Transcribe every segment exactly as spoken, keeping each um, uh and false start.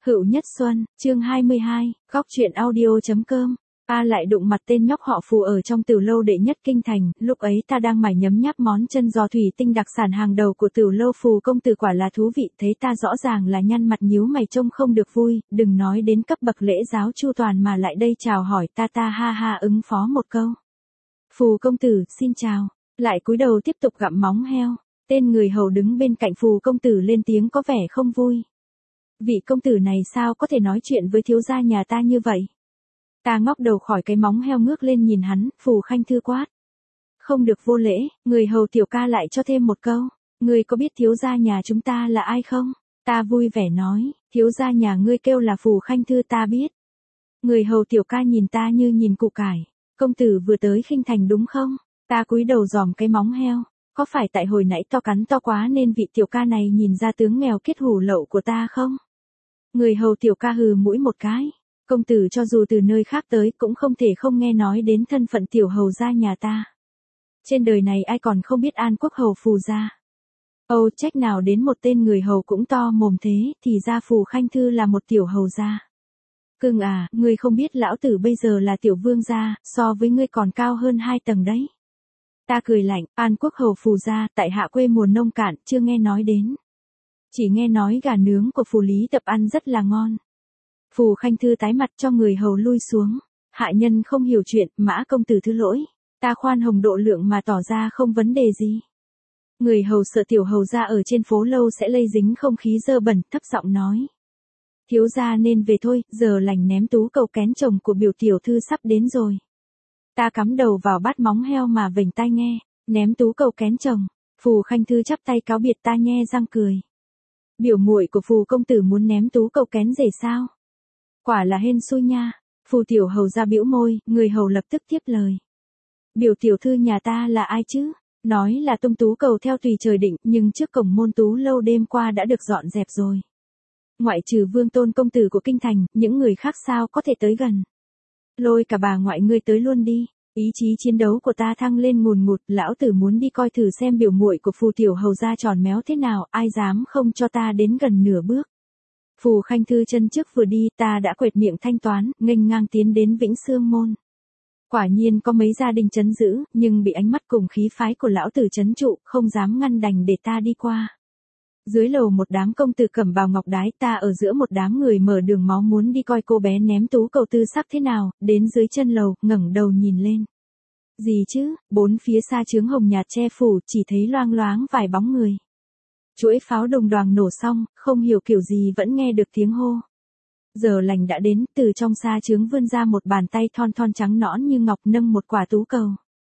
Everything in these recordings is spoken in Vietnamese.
Hữu Nhất Xuân, chương hai mươi hai, góc truyện audio.com. Ta lại đụng mặt tên nhóc họ Phù ở trong Tửu lâu đệ nhất kinh thành, lúc ấy ta đang mải nhấm nháp món chân giò thủy tinh đặc sản hàng đầu của Tửu lâu. Phù công tử quả là thú vị, thấy ta rõ ràng là nhăn mặt nhíu mày trông không được vui, đừng nói đến cấp bậc lễ giáo chu toàn mà lại đây chào hỏi ta ta ha ha ứng phó một câu. Phù công tử, xin chào, lại cúi đầu tiếp tục gặm móng heo. Tên người hầu đứng bên cạnh Phù công tử lên tiếng có vẻ không vui. Vị công tử này sao có thể nói chuyện với thiếu gia nhà ta như vậy? Ta ngóc đầu khỏi cái móng heo ngước lên nhìn hắn, Phù Khanh Thư quát. Không được vô lễ, người hầu tiểu ca lại cho thêm một câu. Ngươi có biết thiếu gia nhà chúng ta là ai không? Ta vui vẻ nói, thiếu gia nhà ngươi kêu là Phù Khanh Thư ta biết. Người hầu tiểu ca nhìn ta như nhìn củ cải. Công tử vừa tới khinh thành đúng không? Ta cúi đầu dòm cái móng heo. Có phải tại hồi nãy to cắn to quá nên vị tiểu ca này nhìn ra tướng nghèo kết hủ lậu của ta không? Người hầu tiểu ca hừ mũi một cái. Công tử cho dù từ nơi khác tới cũng không thể không nghe nói đến thân phận tiểu hầu gia nhà ta. Trên đời này ai còn không biết An Quốc hầu Phù gia. Âu trách nào đến một tên người hầu cũng to mồm thế, thì ra Phù Khanh Thư là một tiểu hầu gia. Cưng à, ngươi không biết lão tử bây giờ là tiểu vương gia, so với ngươi còn cao hơn hai tầng đấy. Ta cười lạnh, An Quốc hầu Phù gia, tại hạ quê mùa nông cạn, chưa nghe nói đến. Chỉ nghe nói gà nướng của Phù Lý Tập ăn rất là ngon. Phù Khanh Thư tái mặt cho người hầu lui xuống. Hạ nhân không hiểu chuyện, Mã công tử thứ lỗi. Ta khoan hồng độ lượng mà tỏ ra không vấn đề gì. Người hầu sợ tiểu hầu gia ở trên phố lâu sẽ lây dính không khí dơ bẩn, thấp giọng nói. Thiếu gia nên về thôi, giờ lành ném tú cầu kén chồng của biểu tiểu thư sắp đến rồi. Ta cắm đầu vào bát móng heo mà vểnh tai nghe, ném tú cầu kén chồng. Phù Khanh Thư chắp tay cáo biệt, ta nhe răng cười. Biểu muội của Phù công tử muốn ném tú cầu kén rể sao? Quả là hên xui nha. Phù tiểu hầu ra bĩu môi, người hầu lập tức tiếp lời. Biểu tiểu thư nhà ta là ai chứ? Nói là tung tú cầu theo tùy trời định, nhưng trước cổng môn tú lâu đêm qua đã được dọn dẹp rồi. Ngoại trừ Vương Tôn công tử của kinh thành, những người khác sao có thể tới gần. Lôi cả bà ngoại ngươi tới luôn đi. Ý chí chiến đấu của ta thăng lên ngùn ngụt, lão tử muốn đi coi thử xem biểu muội của Phù tiểu hầu ra tròn méo thế nào, ai dám không cho ta đến gần nửa bước. Phù Khanh Thư chân trước vừa đi, ta đã quệt miệng thanh toán, nghênh ngang tiến đến Vĩnh Xương môn. Quả nhiên có mấy gia đình trấn giữ, nhưng bị ánh mắt cùng khí phái của lão tử trấn trụ, không dám ngăn đành để ta đi qua. Dưới lầu một đám công tử cẩm bào ngọc đái, ta ở giữa một đám người mở đường máu muốn đi coi cô bé ném tú cầu tư sắc thế nào, đến dưới chân lầu, ngẩng đầu nhìn lên. Gì chứ, bốn phía xa chướng hồng nhạt che phủ, chỉ thấy loang loáng vài bóng người. Chuỗi pháo đồng đoàng nổ xong, không hiểu kiểu gì vẫn nghe được tiếng hô. Giờ lành đã đến, từ trong xa chướng vươn ra một bàn tay thon thon trắng nõn như ngọc nâng một quả tú cầu.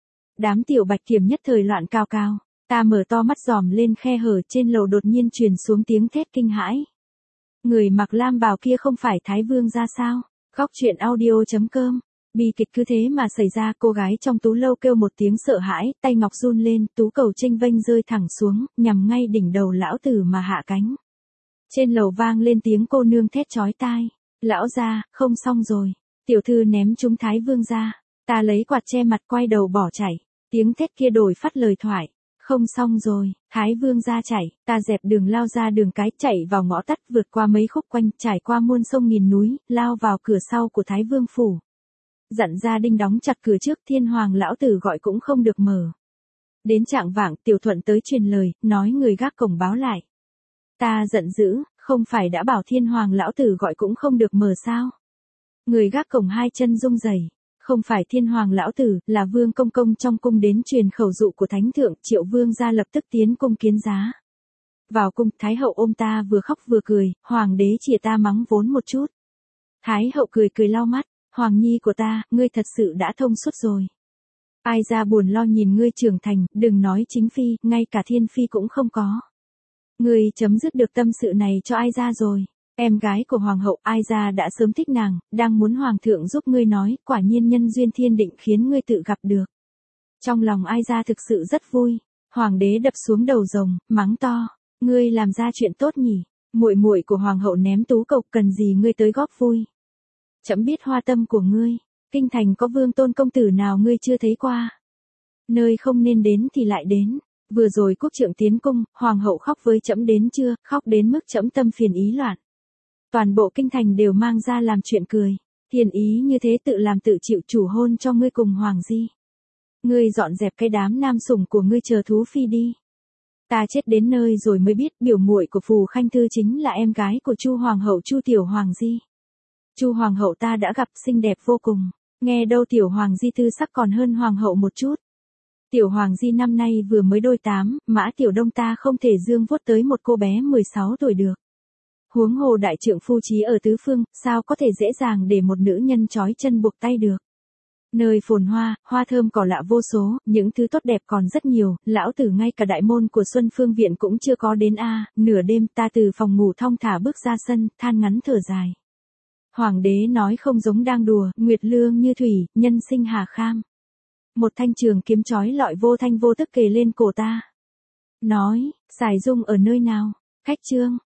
Đám tiểu bạch kiểm nhất thời loạn cao cao. Ta mở to mắt dòm lên khe hở trên lầu đột nhiên truyền xuống tiếng thét kinh hãi. Người mặc lam bào kia không phải Thái Vương ra sao? Góc truyện audio.com. Bi kịch cứ thế mà xảy ra, cô gái trong tú lâu kêu một tiếng sợ hãi, tay ngọc run lên, tú cầu chênh vênh rơi thẳng xuống, nhằm ngay đỉnh đầu lão tử mà hạ cánh. Trên lầu vang lên tiếng cô nương thét chói tai. Lão gia, không xong rồi. Tiểu thư ném trúng Thái Vương ra. Ta lấy quạt che mặt quay đầu bỏ chạy. Tiếng thét kia đổi phát lời thoại. Không xong rồi, Thái Vương ra chạy, ta dẹp đường lao ra đường cái, chạy vào ngõ tắt, vượt qua mấy khúc quanh, trải qua muôn sông nghìn núi, lao vào cửa sau của Thái Vương phủ. Dặn gia đình đóng chặt cửa trước, thiên hoàng lão tử gọi cũng không được mở. Đến trạng vạng, Tiểu Thuận tới truyền lời, nói người gác cổng báo lại. Ta giận dữ, không phải đã bảo thiên hoàng lão tử gọi cũng không được mở sao? Người gác cổng hai chân rung rẩy. Không phải thiên hoàng lão tử, là Vương công công trong cung đến truyền khẩu dụ của thánh thượng, Triệu Vương gia lập tức tiến cung kiến giá. Vào cung, Thái hậu ôm ta vừa khóc vừa cười, hoàng đế chìa ta mắng vốn một chút. Thái hậu cười cười lau mắt, hoàng nhi của ta, ngươi thật sự đã thông suốt rồi. Ai ra buồn lo nhìn ngươi trưởng thành, đừng nói chính phi, ngay cả thiên phi cũng không có. Ngươi chấm dứt được tâm sự này cho ai ra rồi. Em gái của hoàng hậu Ai Gia đã sớm thích nàng, đang muốn hoàng thượng giúp ngươi nói, quả nhiên nhân duyên thiên định khiến ngươi tự gặp được. Trong lòng Ai Gia thực sự rất vui, hoàng đế đập xuống đầu rồng, mắng to, ngươi làm ra chuyện tốt nhỉ, muội muội của hoàng hậu ném tú cầu, cần gì ngươi tới góp vui. Chấm biết hoa tâm của ngươi, kinh thành có Vương Tôn công tử nào ngươi chưa thấy qua. Nơi không nên đến thì lại đến. Vừa rồi quốc trượng tiến cung, hoàng hậu khóc với trẫm đến chưa, khóc đến mức trẫm tâm phiền ý loạn. Toàn bộ kinh thành đều mang ra làm chuyện cười. Thiền ý như thế tự làm tự chịu chủ hôn cho ngươi cùng Hoàng Di. Ngươi dọn dẹp cái đám nam sủng của ngươi chờ thú phi đi. Ta chết đến nơi rồi mới biết biểu muội của Phù Khanh Thư chính là em gái của Chu Hoàng hậu Chu Tiểu Hoàng Di. Chu Hoàng hậu ta đã gặp xinh đẹp vô cùng, nghe đâu Tiểu Hoàng Di tư sắc còn hơn Hoàng hậu một chút. Tiểu Hoàng Di năm nay vừa mới đôi tám, Mã Tiểu Đông ta không thể dương vuốt tới một cô bé mười sáu tuổi được. Huống hồ đại trượng phu chí ở tứ phương, sao có thể dễ dàng để một nữ nhân trói chân buộc tay được. Nơi phồn hoa, hoa thơm cỏ lạ vô số, những thứ tốt đẹp còn rất nhiều, lão tử ngay cả đại môn của Xuân Phương Viện cũng chưa có đến a. Nửa đêm ta từ phòng ngủ thong thả bước ra sân, than ngắn thở dài. Hoàng đế nói không giống đang đùa, nguyệt lương như thủy, nhân sinh hà kham. Một thanh trường kiếm chói lọi vô thanh vô tức kề lên cổ ta. Nói, Sải Dung ở nơi nào? Khách trương,